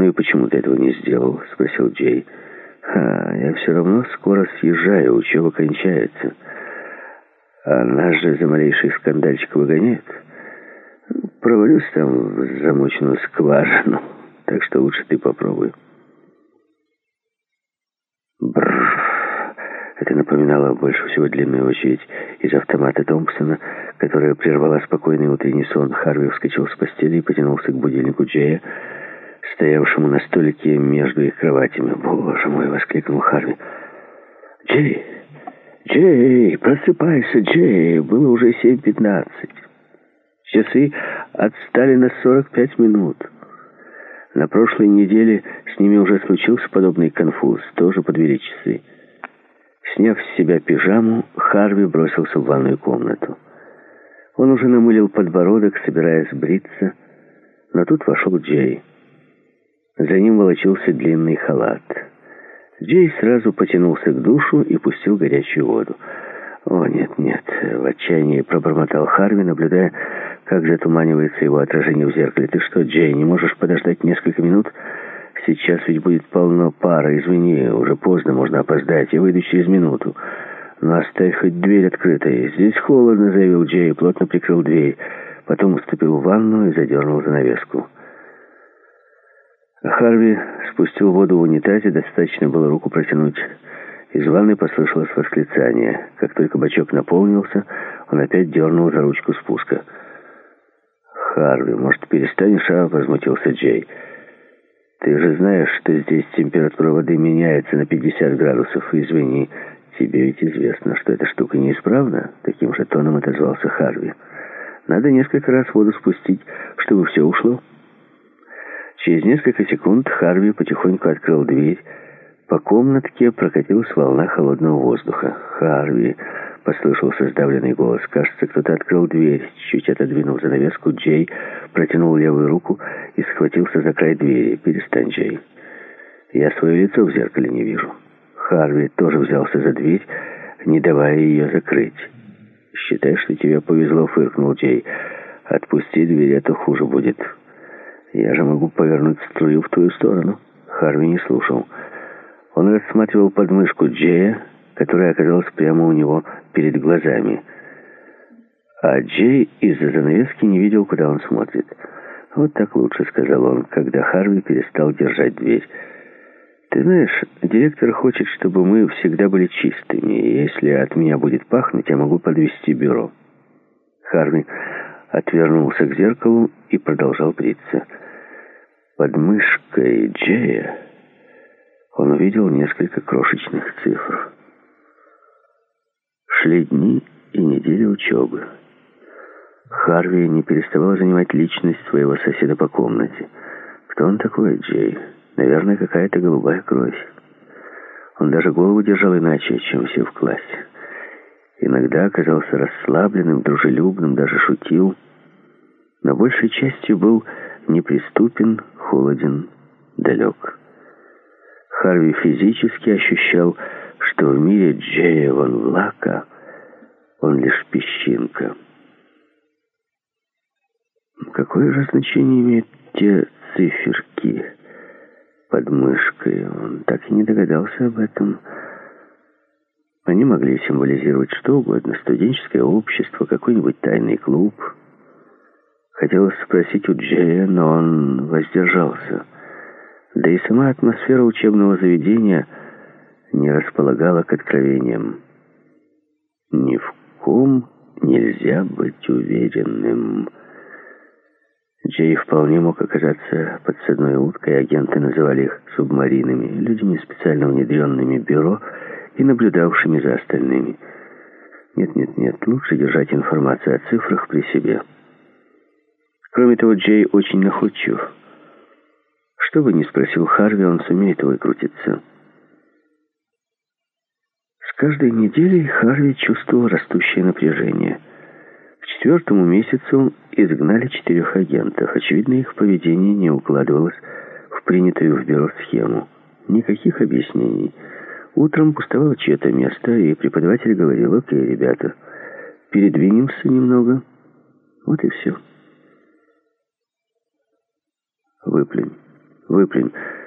«Ну и почему ты этого не сделал?» — спросил Джей. «Я все равно скоро съезжаю, учеба кончается. А нас же за малейший скандальчик выгоняют. Провалюсь там в замоченную скважину, так что лучше ты попробуй». Бррр. Это напоминало больше всего длинную очередь из автомата Томпсона, которая прервала спокойный утренний сон. Харви вскочил с постели и потянулся к будильнику Джея, стоявшему на столике между их кроватями. «Боже мой!» — воскликнул Харви. «Джей! Джей! Просыпайся, Джей!» Было уже 7:15. Часы отстали на 45 минут. На прошлой неделе с ними уже случился подобный конфуз. Тоже подвели часы. Сняв с себя пижаму, Харви бросился в ванную комнату. Он уже намылил подбородок, собираясь бриться, но тут вошел Джей. За ним волочился длинный халат. Джей сразу потянулся к душу и пустил горячую воду. «О, нет, нет!» — в отчаянии пробормотал Харви, наблюдая, как затуманивается его отражение в зеркале. «Ты что, Джей, не можешь подождать несколько минут? Сейчас ведь будет полно пара. Извини, уже поздно, можно опоздать. Я выйду через минуту. Но оставь хоть дверь открытой. Здесь холодно», — заявил Джей, плотно прикрыл дверь. Потом уступил в ванну и задернул занавеску. Харви спустил воду в унитазе, достаточно было руку протянуть. Из ванной послышалось восклицание. Как только бачок наполнился, он опять дернул за ручку спуска. «Харви, может, перестанешь, а?» — возмутился Джей. «Ты же знаешь, что здесь температура воды меняется на 50 градусов. Извини, тебе ведь известно, что эта штука неисправна?» Таким же тоном отозвался Харви. «Надо несколько раз воду спустить, чтобы все ушло». Через несколько секунд Харви потихоньку открыл дверь. По комнатке прокатилась волна холодного воздуха. «Харви!» — послышался сдавленный голос. «Кажется, кто-то открыл дверь». Чуть отодвинув занавеску, Джей протянул левую руку и схватился за край двери. «Перестань, Джей. Я свое лицо в зеркале не вижу». Харви тоже взялся за дверь, не давая ее закрыть. «Считай, что тебе повезло», — фыркнул Джей. «Отпусти дверь, а то хуже будет. Я же могу повернуть струю в твою сторону». Харви не слушал. Он рассматривал подмышку Джея, которая оказалась прямо у него перед глазами. А Джей из-за занавески не видел, куда он смотрит. «Вот так лучше», — сказал он, когда Харви перестал держать дверь. «Ты знаешь, директор хочет, чтобы мы всегда были чистыми, и если от меня будет пахнуть, я могу подвести бюро». Харви отвернулся к зеркалу и продолжал бриться. Под мышкой Джея он увидел несколько крошечных цифр. Шли дни и недели учебы. Харви не переставал занимать личность своего соседа по комнате. Кто он такой, Джей? Наверное, какая-то голубая кровь. Он даже голову держал иначе, чем все в классе. Иногда оказался расслабленным, дружелюбным, даже шутил. Но большей частью был неприступен, холоден, далек. Харви физически ощущал, что в мире Джея Ван Лака он лишь песчинка. Какое же значение имеют те циферки под мышкой? Он так и не догадался об этом. Они могли символизировать что угодно: студенческое общество, какой-нибудь тайный клуб. Хотелось спросить у Джея, но он воздержался. Да и сама атмосфера учебного заведения не располагала к откровениям. Ни в ком нельзя быть уверенным. Джей вполне мог оказаться подсадной уткой, агенты называли их субмаринами, людьми, специально внедренными в бюро и наблюдавшими за остальными. Нет, лучше держать информацию о цифрах при себе. Кроме того, Джей очень находчив. Что бы ни спросил Харви, он сумеет выкрутиться. С каждой неделей Харви чувствовал растущее напряжение. К 4-му месяцу изгнали 4 агентов. Очевидно, их поведение не укладывалось в принятую в бюро схему. Никаких объяснений. Утром пустовало чье-то место, и преподаватель говорил: «Окей, ребята, передвинемся немного». Вот и все. «Выплюнь», Выплюнь.